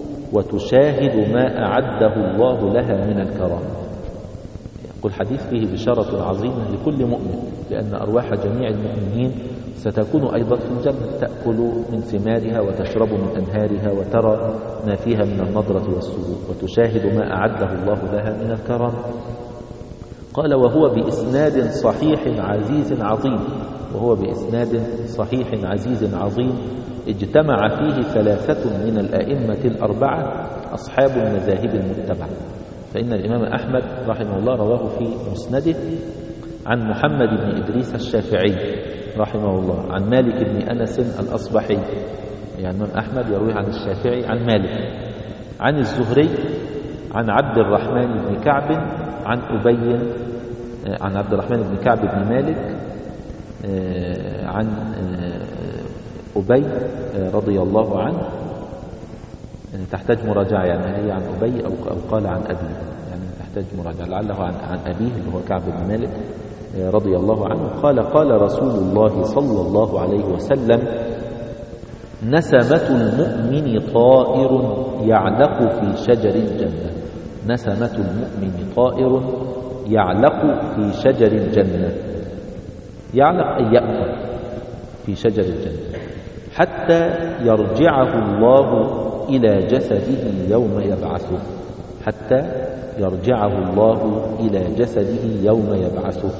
S1: وتشاهد ما أعده الله لها من الكرامة. يقول حديث فيه بشارة عظيمة لكل مؤمن لأن أرواح جميع المؤمنين ستكون أيضا في الجنة، تأكل من ثمارها وتشرب من أنهارها وترى ما فيها من النضرة والسرور وتشاهد ما أعده الله لها من الكرم. قال: وهو بإسناد صحيح عزيز عظيم، وهو بإسناد صحيح عزيز عظيم اجتمع فيه 3 من الأئمة الأربعة أصحاب المذاهب المتبعة. فإن الإمام أحمد رحمه الله رواه في مسنده عن محمد بن إدريس الشافعي رحمه الله عن مالك بن أنس الأصبحي. يعني الإمام أحمد يروي عن الشافعي عن مالك، عن الزهري عن عبد الرحمن بن كعب عن أبي، عن عبد الرحمن بن كعب بن مالك عن أبي رضي الله عنه تحتاج مراجعة، يعني هي عن أبي أو قال عن أبي، يعني تحتاج مراجعة، لعله عن أبيه اللي هو كعب بن مالك رضي الله عنه قال: قال رسول الله صلى الله عليه وسلم: نسمة المؤمن طائر يعلق في شجر الجنة. نسمة المؤمن طائر يعلق في شجر الجنة. يعلق أي يأكل في شجر الجنة حتى يرجعه الله إلى جسده يوم يبعثه. حتى يرجعه الله إلى جسده يوم يبعثه.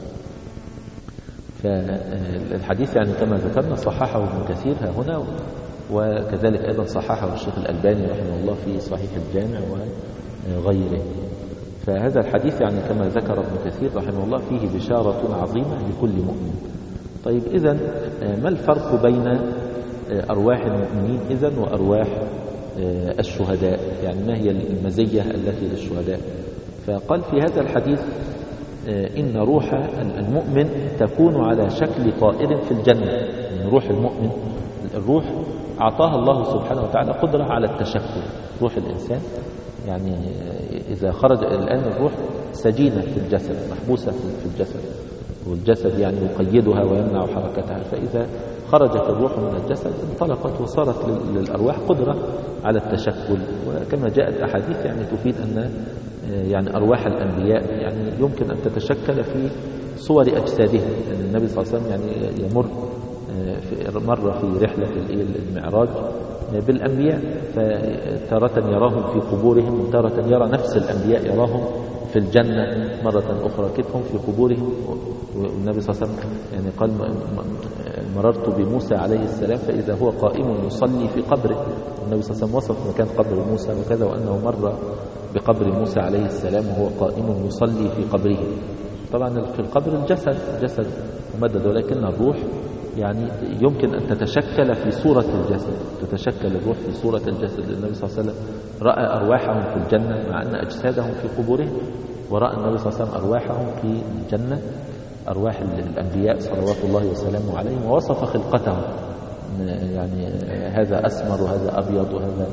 S1: فالحديث يعني كما ذكرنا صححه ابن كثير ها هنا، وكذلك أيضا صححه الشيخ الألباني رحمه الله في صحيح الجامع وغيره. فهذا الحديث يعني كما ذكر ابن كثير رحمه الله فيه بشارة عظيمة لكل مؤمن. طيب إذن ما الفرق بين أرواح المؤمنين إذن وأرواح الشهداء؟ يعني ما هي المزية التي للشهداء؟ فقال في هذا الحديث: إن روح المؤمن تكون على شكل طائر في الجنة. يعني روح المؤمن، الروح أعطاها الله سبحانه وتعالى قدرة على التشكل. روح الإنسان يعني إذا خرج الآن الروح سجينة في الجسد، محبوسة في الجسد، والجسد يعني يقيدها ويمنع حركتها، فإذا خرجت الروح من الجسد انطلقت وصارت للأرواح قدرة على التشكل. وكما جاءت أحاديث يعني تفيد أن يعني أرواح الأنبياء يعني يمكن أن تتشكل في صور أجسادهم. يعني النبي صلى الله عليه وسلم يعني يمر مرة في رحلة المعراج بالأنبياء، فتارة يراهم في قبورهم، وتارة يرى نفس الأنبياء يراهم في الجنة مرة أخرى كتهم في قبورهم. والنبي صلى الله عليه وسلم يعني قال: مررت بموسى عليه السلام فإذا هو قائم يصلي في قبره. النبي صلى الله عليه وسلم وصف مكان قبر موسى وكذا، وأنه مر بقبر موسى عليه السلام وهو قائم يصلي في قبره. طبعا في القبر الجسد ممدد، ولكن الروح يعني يمكن أن تتشكل في صورة الجسد، تتشكل الروح في صورة الجسد. النبي صلى الله عليه وسلم رأى أرواحهم في الجنة مع أن أجسادهم في قبورهم، ورأى النبي صلى الله عليه وسلم أرواحهم في الجنة، أرواح الأنبياء صلوات الله وسلامه عليهم، ووصف خلقتهم، يعني هذا أسمر وهذا أبيض وهذا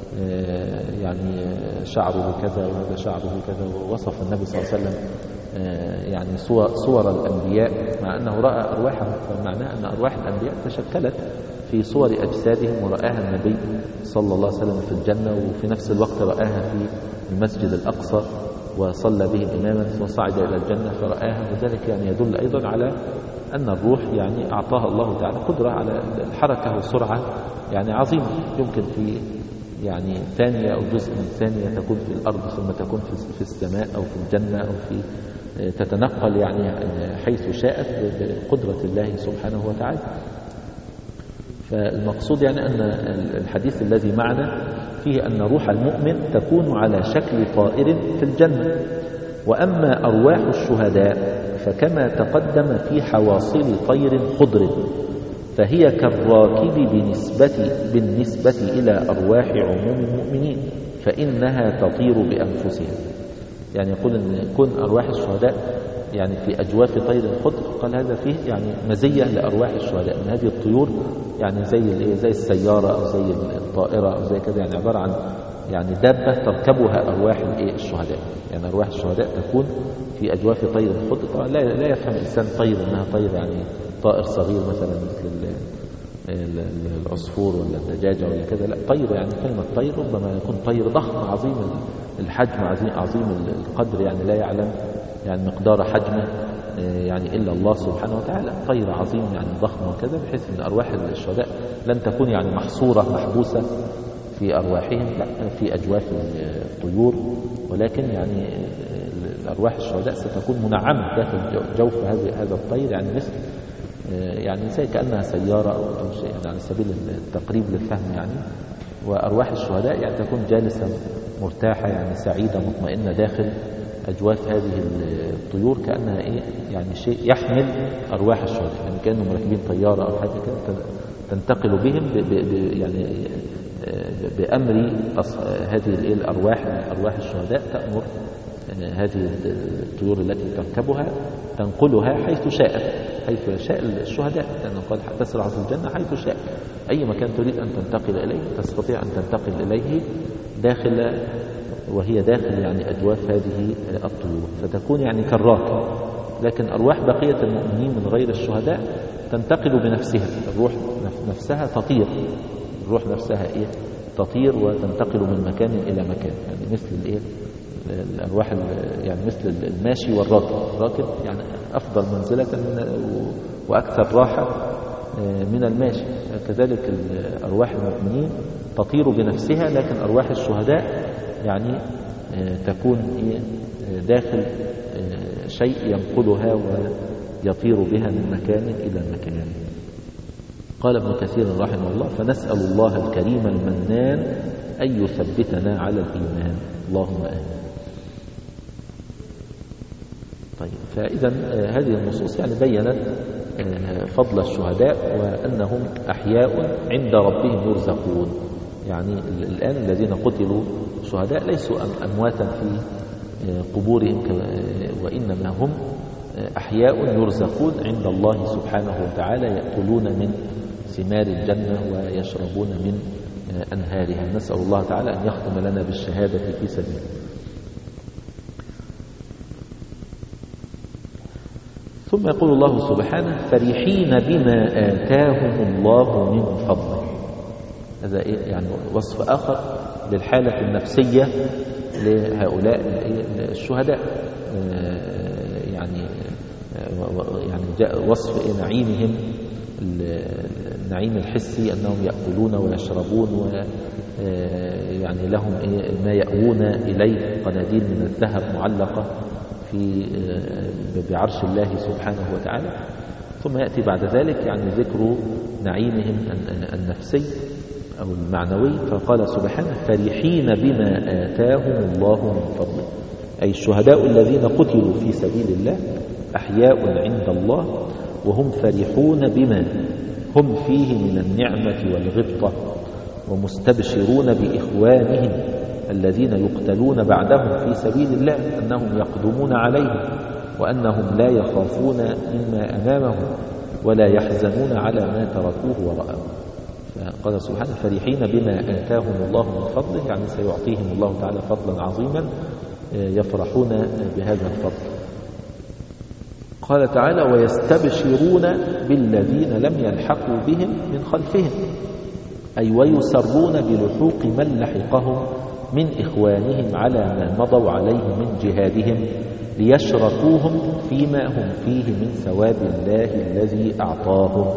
S1: يعني شعره كذا وهذا شعره كذا، ووصف النبي صلى الله عليه وسلم يعني صور الأنبياء مع أنه رأى أرواحهم. فمعناه أن أرواح الأنبياء تشكلت في صور أجسادهم، ورآها النبي صلى الله عليه وسلم في الجنة، وفي نفس الوقت رآها في المسجد الأقصى وصلى به إماما وصعد إلى الجنة فرآها. وذلك يعني يدل أيضا على أن الروح يعني أعطاها الله تعالى قدرة على الحركة والسرعة يعني عظيمة. يمكن في يعني ثانية أو جزء من ثانية تكون في الأرض ثم تكون في السماء أو في الجنة أو في تتنقل يعني حيث شاءت بقدرة الله سبحانه وتعالى. فالمقصود يعني أن الحديث الذي معنا فيه أن روح المؤمن تكون على شكل طائر في الجنة. وأما أرواح الشهداء فكما تقدم في حواصل طير خضر، فهي كالراكب بالنسبة إلى أرواح عموم المؤمنين، فإنها تطير بأنفسها. يعني يقول أن كون أرواح الشهداء يعني في أجواف طير خضر، قال هذا فيه يعني مزية لأرواح الشهداء، أن هذه الطيور يعني زي السيارة أو زي الطائرة أو زي كذا، يعني عبارة عن يعني دابة تركبها أرواح الشهداء. يعني أرواح الشهداء تكون في أجواف طير خضر. طبعا لا يفهم الإنسان طير أنها طير يعني طائر صغير مثلا مثل العصفور ولا الدجاجة ولا كذا، لا، طير يعني كلمة طير ربما يكون طير ضخم عظيم الحجم عظيم القدر، يعني لا يعلم يعني مقدار حجمه يعني إلا الله سبحانه وتعالى. طير عظيم يعني ضخم وكذا، بحيث أن أرواح الشهداء لن تكون يعني محصورة محبوسة في أرواحهم، لا، في أجواف الطيور، ولكن يعني أرواح الشهداء ستكون منعمة داخل جوف هذا الطير، يعني مثل يعني زي كأنها سيارة أو شيء، يعني على سبيل التقريب للفهم يعني. وأرواح الشهداء يعني تكون جالسة مرتاحة يعني سعيدة مطمئنة داخل أجواف هذه الطيور، كأنها يعني شيء يحمل أرواح الشهداء، يعني كأنهم راكبين طيارة أو حاجة كده تنتقل بهم يعني بأمر هذه أرواح الشهداء، تأمر هذه الطيور التي تركبها تنقلها حيث شاءت. حيث يشاء الشهداء، لأنه قال تسرع في الجنة حيث شاء. أي مكان تريد أن تنتقل إليه تستطيع أن تنتقل إليه وهي داخل يعني أجواف هذه الطيور، فتكون يعني كالراكب. لكن أرواح بقية المؤمنين من غير الشهداء تنتقل بنفسها، الروح نفسها تطير، الروح نفسها تطير وتنتقل من مكان إلى مكان، يعني مثل الأرواح يعني مثل الماشي والراكب. الراكب يعني أفضل منزلة وأكثر راحة من الماشي، كذلك أرواح المؤمنين تطير بنفسها، لكن أرواح الشهداء يعني تكون داخل شيء ينقلها ويطير بها من مكان إلى مكان. قال ابن كثير رحمه الله: فنسأل الله الكريم المنان أن يثبتنا على الإيمان، اللهم آمين. طيب، فإذا هذه النصوص يعني بيّنت فضل الشهداء وأنهم أحياء عند ربهم يرزقون. يعني الآن الذين قتلوا شهداء ليسوا أمواتا في قبورهم، وإنما هم أحياء يرزقون عند الله سبحانه وتعالى، يأكلون من ثمار الجنة ويشربون من أنهارها. نسأل الله تعالى أن يختم لنا بالشهادة في سبيله. ثم يقول الله سبحانه: فرحين بما آتاهم الله من فضله. هذا يعني وصف آخر للحالة النفسية لهؤلاء الشهداء، يعني جاء وصف نعيمهم، النعيم الحسي أنهم يأكلون ويشربون، ويعني لهم ما يأوون إليه، قناديل من الذهب معلقة بعرش الله سبحانه وتعالى. ثم يأتي بعد ذلك يعني ذكر نعيمهم النفسي أو المعنوي، فقال سبحانه: فرحين بما آتاهم الله من فضله، أي الشهداء الذين قتلوا في سبيل الله أحياء عند الله، وهم فرحون بما هم فيه من النعمة والغبطة، ومستبشرون بإخوانهم الذين يقتلون بعدهم في سبيل الله أنهم يقدمون عليهم، وأنهم لا يخافون مما أمامهم ولا يحزنون على ما تركوه وراءه. فقال سبحانه: فرحين بما آتاهم الله من فضله، يعني سيعطيهم الله تعالى فضلا عظيما يفرحون بهذا الفضل. قال تعالى: ويستبشرون بالذين لم يلحقوا بهم من خلفهم، أي ويسرون بلحوق من لحقهم من إخوانهم على ما مضوا عليه من جهادهم، ليشركوهم فيما هم فيه من ثواب الله الذي أعطاهم.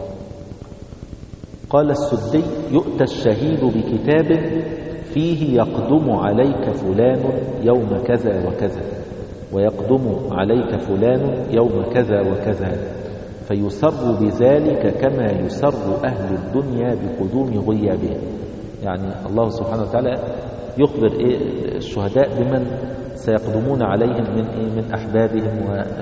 S1: قال السدي: يؤتى الشهيد بكتاب فيه يقدم عليك فلان يوم كذا وكذا، ويقدم عليك فلان يوم كذا وكذا، فيسر بذلك كما يسر أهل الدنيا بقدوم غيابهم. يعني الله سبحانه وتعالى يخبر الشهداء بمن سيقدمون عليهم من أحبابهم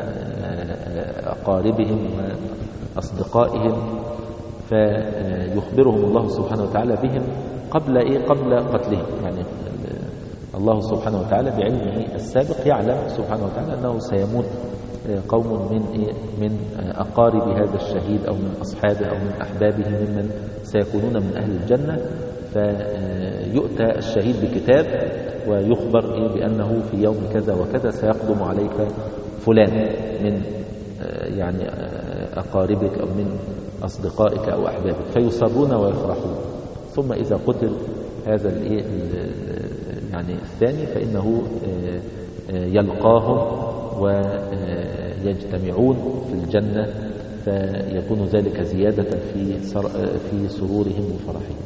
S1: وأقاربهم وأصدقائهم، فيخبرهم الله سبحانه وتعالى بهم قبل قتلهم. يعني الله سبحانه وتعالى بعلمه السابق يعلم سبحانه وتعالى أنه سيموت قوم من أقارب هذا الشهيد أو من أصحابه أو من أحبابه ممن سيكونون من أهل الجنة، فيؤتى الشهيد بكتاب ويخبر بأنه في يوم كذا وكذا سيقدم عليك فلان من يعني أقاربك أو من أصدقائك أو أحبابك، فيصرون ويفرحون. ثم إذا قتل هذا يعني الثاني فإنه يلقاهم ويجتمعون في الجنة، فيكون ذلك زيادة في سرورهم وفرحهم.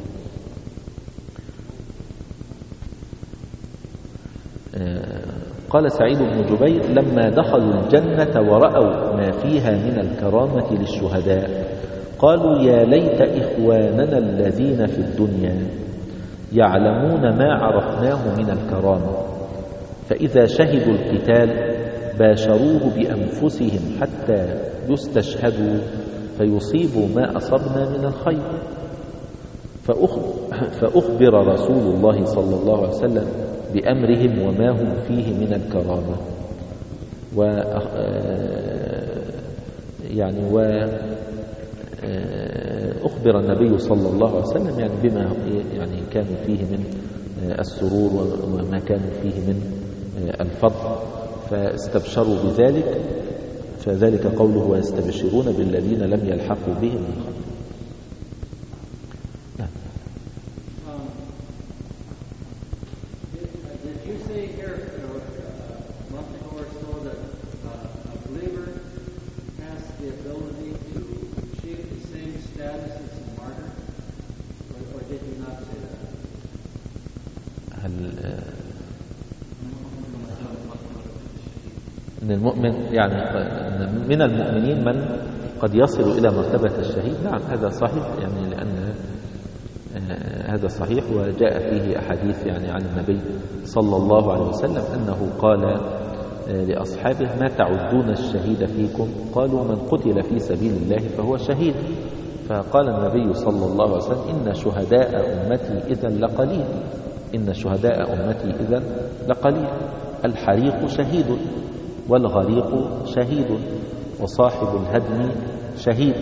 S1: قال سعيد بن جبير: لما دخلوا الجنة ورأوا ما فيها من الكرامة للشهداء قالوا: يا ليت إخواننا الذين في الدنيا يعلمون ما عرفناه من الكرامة، فإذا شهدوا القتال باشروه بأنفسهم حتى يستشهدوا فيصيبوا ما أصبنا من الخير. فأخبر رسول الله صلى الله عليه وسلم بأمرهم وما هم فيه من الكرامة. يعني أخبر النبي صلى الله عليه وسلم يعني بما يعني كانوا فيه من السرور وما كانوا فيه من الفضل، فاستبشروا بذلك، فذلك قوله ويستبشرون بالذين لم يلحقوا بهم من خلق. من المؤمن يعني من المؤمنين من قد يصل إلى مرتبة الشهيد. نعم هذا صحيح، يعني لأن هذا صحيح، وجاء فيه أحاديث يعني عن النبي صلى الله عليه وسلم أنه قال لأصحابه ما تعدون الشهيد فيكم؟ قالوا من قتل في سبيل الله فهو شهيد. فقال النبي صلى الله عليه وسلم إن شهداء أمتي إذا لقليل، إن شهداء أمتي إذا لقليل. الحريق شهيد والغريق شهيد وصاحب الهدم شهيد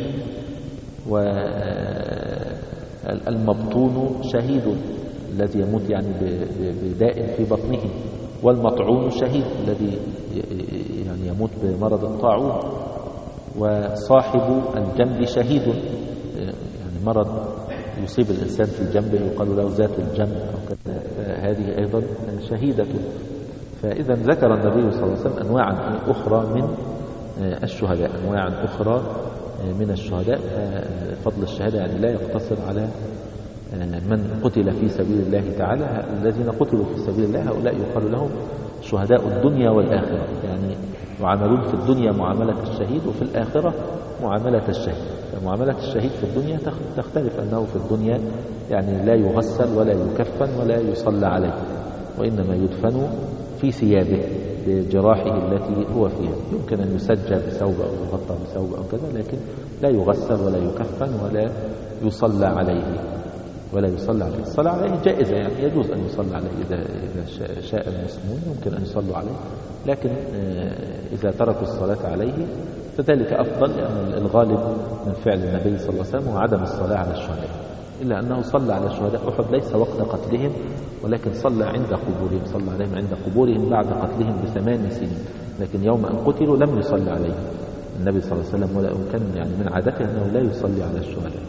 S1: والمبطون شهيد الذي يموت يعني بداء في بطنه، والمطعون شهيد الذي يعني يموت بمرض الطاعون، وصاحب الجنب شهيد يعني مرض يصيب الإنسان في جنبه يقال له ذات الجنب أو كذا، هذه أيضا شهيدة. فإذا ذكر النبي صلى الله عليه وسلم أنواعا أخرى من الشهداء، أنواعا أخرى من الشهداء. فضل الشهادة يعني لا يقتصر على من قتل في سبيل الله تعالى. الذين قتلوا في سبيل الله هؤلاء يقال لهم شهداء الدنيا والآخرة، يعني يعاملون في الدنيا معاملة الشهيد وفي الآخرة معاملة الشهيد. فمعاملة الشهيد في الدنيا تختلف، أنه في الدنيا يعني لا يغسل ولا يكفن ولا يصلى عليه، وإنما يدفن في ثيابه بجراحه التي هو فيها. يمكن أن يسجل بثوب أو يغطى بثوب أو كذا، لكن لا يغسل ولا يكفن ولا يصلى عليه ولا يصلى عليه. الصلاة عليه جائزة، يعني يجوز أن يصلى عليه إذا شاء المسلمون، يمكن أن يصلوا عليه، لكن إذا تركوا الصلاة عليه فذلك أفضل، لأن الغالب من فعل النبي صلى الله عليه وسلم هو عدم الصلاة على الشهداء، إلا أنه صلى على شهداء أحد ليس وقت قتلهم، ولكن صلى عند قبورهم، صلى عليهم عند قبورهم بعد قتلهم ب8 سنين، لكن يوم أن قتلوا لم يصلي عليهم النبي صلى الله عليه وسلم، ولا كان يعني من عادته أنه لا يصلي على الشهداء.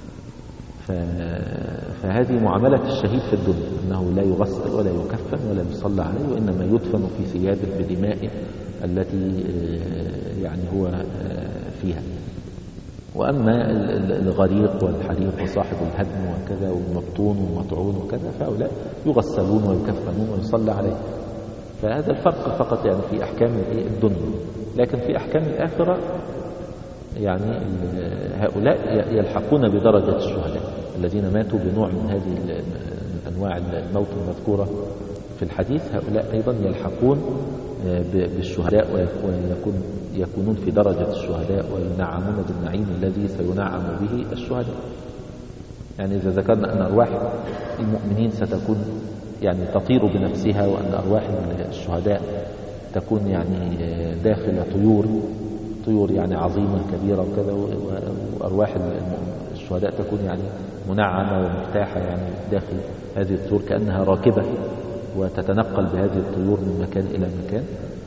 S1: فهذه معاملة الشهيد في الدنيا، أنه لا يغسل ولا يكفن ولا يصلى عليه، وإنما يدفن في ثيابه بدمائه التي يعني هو فيها. وأما الغريق والحريق وصاحب الهدم وكذا والمبطون والمطعون وكذا فهؤلاء يغسلون ويكفنون ويصلى عليه. فهذا الفرق فقط يعني في أحكام الدنيا، لكن في أحكام الآخرة يعني هؤلاء يلحقون بدرجة الشهداء الذين ماتوا بنوع من هذه أنواع الموت المذكورة في الحديث. هؤلاء أيضا يلحقون بالشهداء ويكونون في درجة الشهداء وينعمون بالنعيم الذي سينعم به الشهداء. يعني إذا ذكرنا أن أرواح المؤمنين ستكون يعني تطير بنفسها، وأن أرواح الشهداء تكون يعني داخل طيور يعني عظيمة كبيرة وكذا، وأرواح الشهداء تكون يعني منعمة ومرتاحة يعني داخل هذه الطيور كأنها راكبة وتتنقل بهذه الطيور من مكان إلى مكان.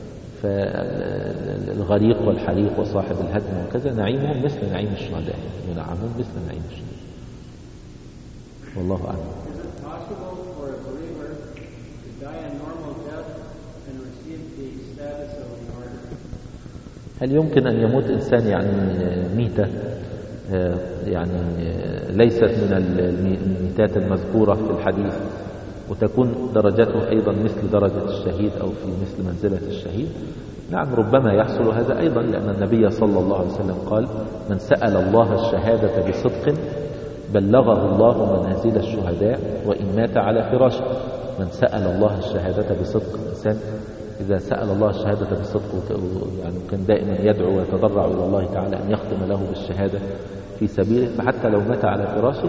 S1: فالغريق والحريق وصاحب الهدم وكذا نعيمهم مثل نعيم الشهداء، ينعمون مثل نعيم الشهداء. والله أعلم. هل يمكن أن يموت إنسان يعني ميتة يعني ليست من الميتات المذكورة في الحديث وتكون درجته أيضا مثل درجة الشهيد أو في مثل منزلة الشهيد؟ نعم ربما يحصل هذا أيضا، لأن النبي صلى الله عليه وسلم قال من سأل الله الشهادة بصدق بلغه الله منازل الشهداء وإن مات على فراشه. من سأل الله الشهادة بصدق، الإنسان إذا سأل الله الشهادة بصدق يعني كان دائما يدعو ويتضرع إلى الله تعالى أن يختم له بالشهادة في سبيله، فحتى لو مات على فراشه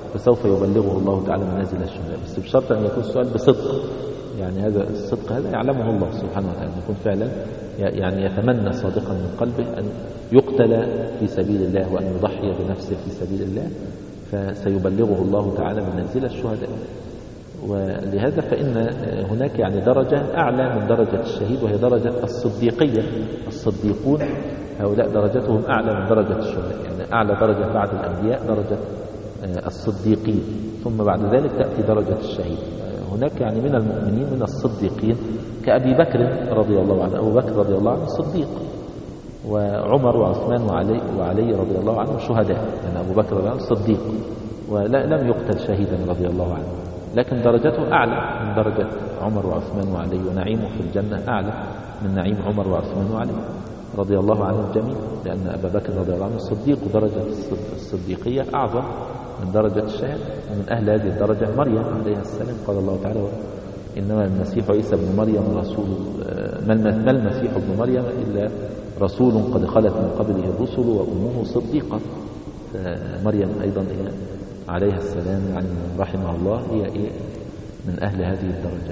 S1: فسوف يبلغه الله تعالى منازل الشهداء، بس بشرط أن يكون السؤال بصدق. يعني هذا الصدق هذا يعلمه الله سبحانه وتعالى، يكون فعلا يعني يتمنى صادقا من قلبه أن يقتل في سبيل الله وأن يضحي بنفسه في سبيل الله، فسيبلغه الله تعالى منازل الشهداء. ولهذا فإن هناك يعني درجة أعلى من درجة الشهيد، وهي درجة الصديقية. الصديقون هؤلاء درجتهم أعلى من درجة الشهداء، يعني أعلى درجة بعد الأنبياء درجة الصديقين، ثم بعد ذلك تأتي درجة الشهيد. هناك يعني من المؤمنين من الصديقين كأبي بكر رضي الله عنه، أبو بكر رضي الله عنه صديق، وعمر وعثمان وعلي رضي الله عنه شهداء. يعني أبو بكر رضي الله عنه صديق ولم يقتل شهيدا رضي الله عنه، لكن درجته أعلى من درجة عمر وعثمان وعلي، ونعيمه في الجنة أعلى من نعيم عمر وعثمان وعلي رضي الله عنهم الجميع، لأن أبا بكر رضي الله عنه صديق، ودرجة الصديقية أعظم من درجة الشهادة. ومن أهل هذه الدرجة مريم عليها السلام، قال الله تعالى إنما المسيح عيسى ابن مريم رسول، ما المسيح ابن مريم إلا رسول قد خلت من قبله الرسل وأمه صديقة. مريم أيضا عليها السلام يعني رحمه الله هي من أهل هذه الدرجة.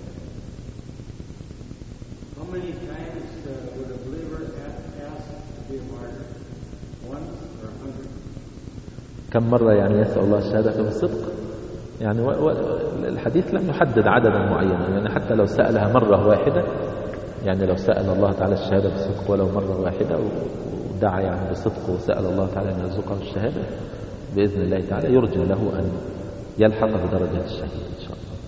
S1: كم مرة يعني يسأل الله الشهادة بالصدق؟ يعني الحديث لم يحدد عددا معينا، يعني حتى لو سألها مرة واحدة، يعني لو سأل الله تعالى الشهادة بالصدق ولو مرة واحدة ودعا يعني بصدق وسأل الله تعالى أن يرزقه الشهادة بإذن الله تعالى، يرجى له أن يلحق بدرجة الشهيد إن شاء الله.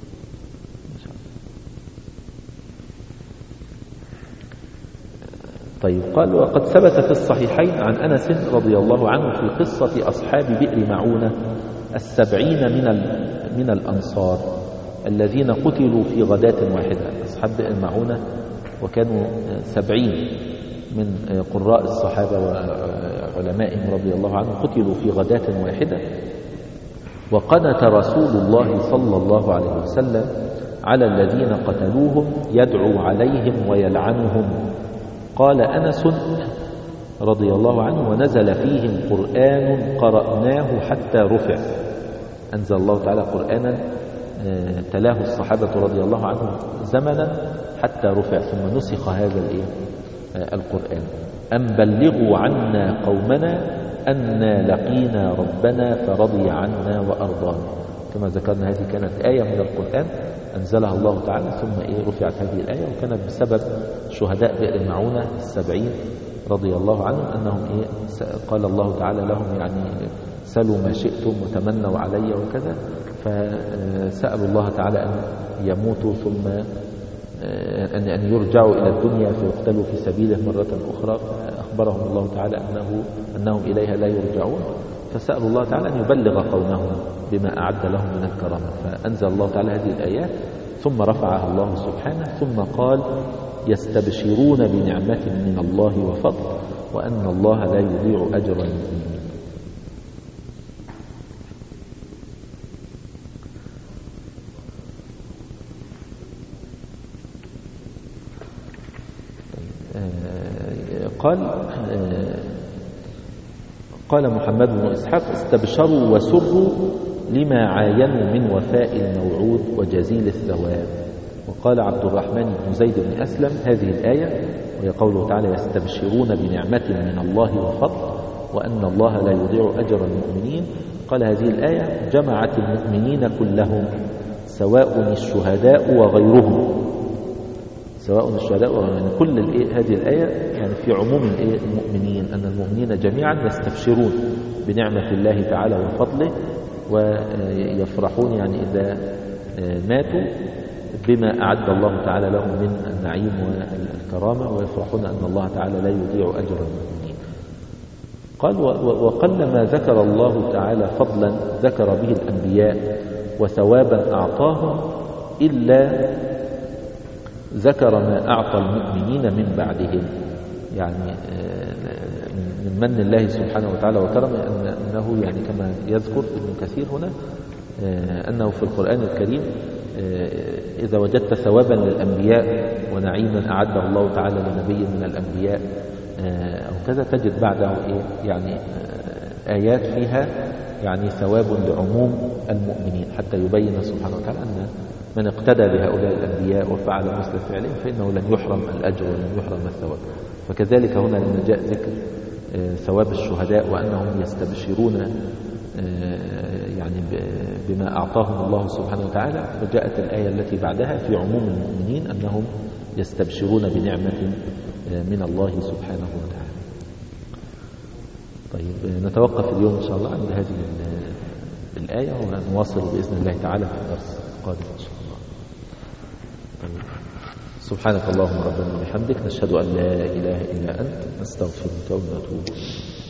S1: طيب، قال وقد ثبت في الصحيحين عن أنس رضي الله عنه في قصة أصحاب بئر معونة 70 من الأنصار الذين قتلوا في غداة واحدة. أصحاب بئر معونة وكانوا 70 من قراء الصحابة وعلمائهم رضي الله عنهم قتلوا في غداة واحدة، وقنت رسول الله صلى الله عليه وسلم على الذين قتلوهم يدعو عليهم ويلعنهم. قال أنس رضي الله عنه ونزل فيهم قرآن قرأناه حتى رفع. أنزل الله تعالى قرآنا تلاه الصحابة رضي الله عنهم زمنا حتى رفع، ثم نسخ هذا القرآن. أن بلغوا عنا قومنا أنا لقينا ربنا فرضي عنا وأرضانا. كما ذكرنا هذه كانت آية من القرآن أنزلها الله تعالى، ثم رفعت هذه الآية، وكانت بسبب شهداء بئر معونة 70 رضي الله عنهم أنهم قال الله تعالى لهم يعني سلوا ما شئتم وتمنوا علي وكذا، فسألوا الله تعالى أن يموتوا ثم أن يرجعوا إلى الدنيا فيقتلوا في سبيله مرة أخرى. أخبرهم الله تعالى أنهم إليها لا يرجعون، فسألوا الله تعالى أن يبلغ قومهم بما أعد لهم من الكرامة، فأنزل الله تعالى هذه الآيات ثم رفعها الله سبحانه، ثم قال يستبشرون بنعمة من الله وفضل وأن الله لا يضيع أجر المؤمنين. قال محمد بن إسحاق استبشروا وسروا لما عاينوا من وفاء الموعود وجزيل الثواب. وقال عبد الرحمن بن زيد بن أسلم هذه الآية وهي قوله تعالى يستبشرون بنعمة من الله وفضل وأن الله لا يضيع أجر المؤمنين، قال هذه الآية جمعت المؤمنين كلهم سواء الشهداء وغيرهم، سواء الشهداء وغيرهم. كل هذه الآية يعني في عموم المؤمنين، أن المؤمنين جميعا يستبشرون بنعمة الله تعالى وفضله، ويفرحون يعني إذا ماتوا بما أعد الله تعالى لهم من النعيم والكرامة، ويفرحون أن الله تعالى لا يضيع أجر المؤمنين. قال وقلما ذكر الله تعالى فضلا ذكر به الأنبياء وثوابا أعطاهم إلا ذكر ما أعطى المؤمنين من بعدهم. يعني من من الله سبحانه وتعالى وكرمه أنه يعني كما يذكر ابن كثير هنا أنه في القرآن الكريم إذا وجدت ثوابا للأنبياء ونعيما أعده الله تعالى لنبي من الأنبياء أو كذا، تجد بعده يعني آيات فيها يعني ثواب لعموم المؤمنين، حتى يبين سبحانه وتعالى أن من اقتدى بهؤلاء الأنبياء وفعل مثل فعلهم فإنه لن يحرم الأجر ولن يحرم الثواب. فكذلك هنا لما جاء ذكر ثواب الشهداء وأنهم يستبشرون يعني بما أعطاهم الله سبحانه وتعالى، فجاءت الآية التي بعدها في عموم المؤمنين أنهم يستبشرون بنعمة من الله سبحانه وتعالى. طيب نتوقف اليوم إن شاء الله عند هذه الآية ونواصل بإذن الله تعالى في الدرس القادم إن شاء الله. طيب. سبحانك اللهم ربنا وبحمدك، نشهد أن لا إله إلا أنت، نستغفرك ونتوب إليك.